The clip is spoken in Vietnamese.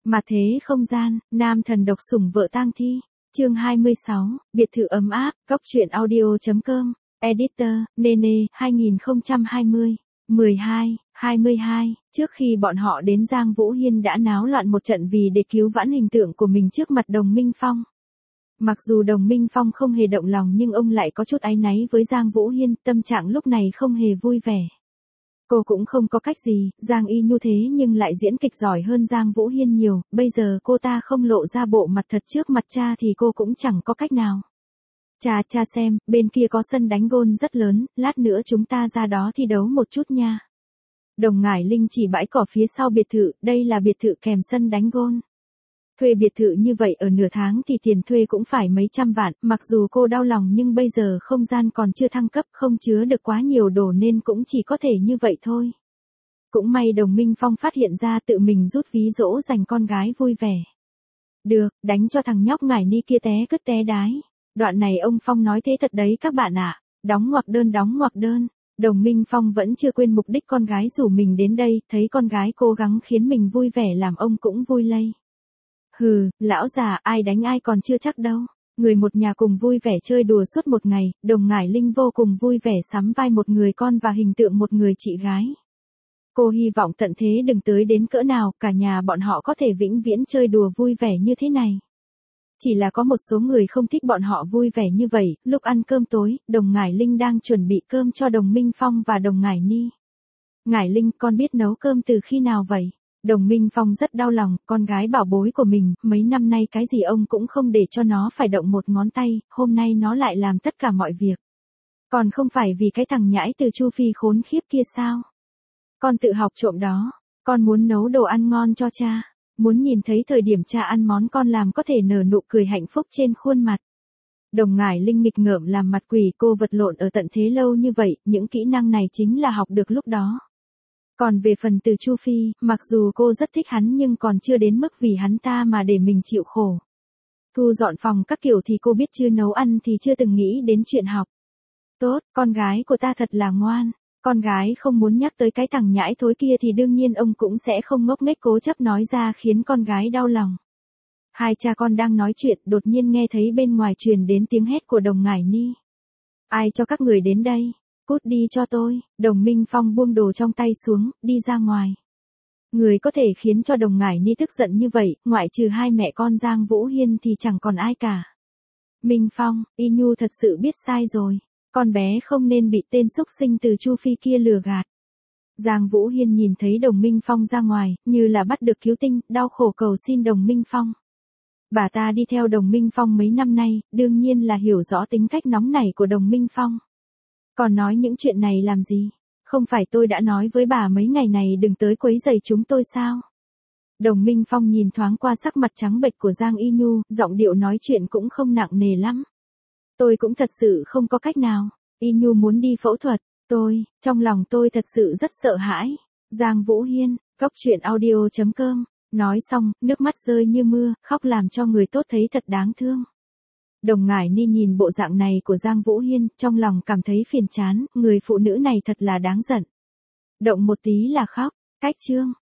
Mà thế không gian, nam thần độc sủng vợ tang thi. Chương 26, biệt thự ấm áp, góc truyện audio.com, editor, Nene, 2020, 12, 22, trước khi bọn họ đến Giang Vũ Hiên đã náo loạn một trận vì để cứu vãn hình tượng của mình trước mặt Đồng Minh Phong. Mặc dù Đồng Minh Phong không hề động lòng nhưng ông lại có chút áy náy với Giang Vũ Hiên, tâm trạng lúc này không hề vui vẻ. Cô cũng không có cách gì, Giang Y Nhu thế nhưng lại diễn kịch giỏi hơn Giang Vũ Hiên nhiều, bây giờ cô ta không lộ ra bộ mặt thật trước mặt cha thì cô cũng chẳng có cách nào. Cha xem, bên kia có sân đánh gôn rất lớn, lát nữa chúng ta ra đó thi đấu một chút nha. Đồng Ngải Linh chỉ bãi cỏ phía sau biệt thự, đây là biệt thự kèm sân đánh gôn. Thuê biệt thự như vậy ở nửa tháng thì tiền thuê cũng phải mấy trăm vạn, mặc dù cô đau lòng nhưng bây giờ không gian còn chưa thăng cấp, không chứa được quá nhiều đồ nên cũng chỉ có thể như vậy thôi. Cũng may Đồng Minh Phong phát hiện ra tự mình rút ví dỗ dành con gái vui vẻ. Được, đánh cho thằng nhóc Ngải Ni kia té cứt té đái. Đoạn này ông Phong nói thế thật đấy các bạn ạ. Đóng ngoặc đơn. Đồng Minh Phong vẫn chưa quên mục đích con gái rủ mình đến đây, thấy con gái cố gắng khiến mình vui vẻ làm ông cũng vui lây. Hừ, lão già, ai đánh ai còn chưa chắc đâu. Người một nhà cùng vui vẻ chơi đùa suốt một ngày, Đồng Ngải Linh vô cùng vui vẻ sắm vai một người con và hình tượng một người chị gái. Cô hy vọng tận thế đừng tới đến cỡ nào, cả nhà bọn họ có thể vĩnh viễn chơi đùa vui vẻ như thế này. Chỉ là có một số người không thích bọn họ vui vẻ như vậy, lúc ăn cơm tối, Đồng Ngải Linh đang chuẩn bị cơm cho Đồng Minh Phong và Đồng Ngải Ni. Ngải Linh, con biết nấu cơm từ khi nào vậy? Đồng Minh Phong rất đau lòng, con gái bảo bối của mình, mấy năm nay cái gì ông cũng không để cho nó phải động một ngón tay, hôm nay nó lại làm tất cả mọi việc. Còn không phải vì cái thằng nhãi từ Chu Phi khốn khiếp kia sao? Con tự học trộm đó, con muốn nấu đồ ăn ngon cho cha, muốn nhìn thấy thời điểm cha ăn món con làm có thể nở nụ cười hạnh phúc trên khuôn mặt. Đồng Ngải Linh nghịch ngợm làm mặt quỷ, cô vật lộn ở tận thế lâu như vậy, những kỹ năng này chính là học được lúc đó. Còn về phần từ Chu Phi, mặc dù cô rất thích hắn nhưng còn chưa đến mức vì hắn ta mà để mình chịu khổ. Thu dọn phòng các kiểu thì cô biết, chưa nấu ăn thì chưa từng nghĩ đến chuyện học. Tốt, con gái của ta thật là ngoan. Con gái không muốn nhắc tới cái thằng nhãi thối kia thì đương nhiên ông cũng sẽ không ngốc nghếch cố chấp nói ra khiến con gái đau lòng. Hai cha con đang nói chuyện, đột nhiên nghe thấy bên ngoài truyền đến tiếng hét của Đồng Ngải Ni. Ai cho các người đến đây? Cút đi cho tôi. Đồng Minh Phong buông đồ trong tay xuống, đi ra ngoài. Người có thể khiến cho Đồng Ngải Ni tức giận như vậy, ngoại trừ hai mẹ con Giang Vũ Hiên thì chẳng còn ai cả. Minh Phong, Y Nhu thật sự biết sai rồi. Con bé không nên bị tên xúc sinh từ Chu Phi kia lừa gạt. Giang Vũ Hiên nhìn thấy Đồng Minh Phong ra ngoài, như là bắt được cứu tinh, đau khổ cầu xin Đồng Minh Phong. Bà ta đi theo Đồng Minh Phong mấy năm nay, đương nhiên là hiểu rõ tính cách nóng nảy của Đồng Minh Phong. Còn nói những chuyện này làm gì? Không phải tôi đã nói với bà mấy ngày này đừng tới quấy rầy chúng tôi sao? Đồng Minh Phong nhìn thoáng qua sắc mặt trắng bệch của Giang Y Nhu, giọng điệu nói chuyện cũng không nặng nề lắm. Tôi cũng thật sự không có cách nào. Y Nhu muốn đi phẫu thuật, trong lòng tôi thật sự rất sợ hãi. Giang Vũ Hiên, góc truyện audio.com, nói xong, nước mắt rơi như mưa, khóc làm cho người tốt thấy thật đáng thương. Đồng Ngải Ni nhìn bộ dạng này của Giang Vũ Hiên, trong lòng cảm thấy phiền chán, người phụ nữ này thật là đáng giận. Động một tí là khóc, cách chương.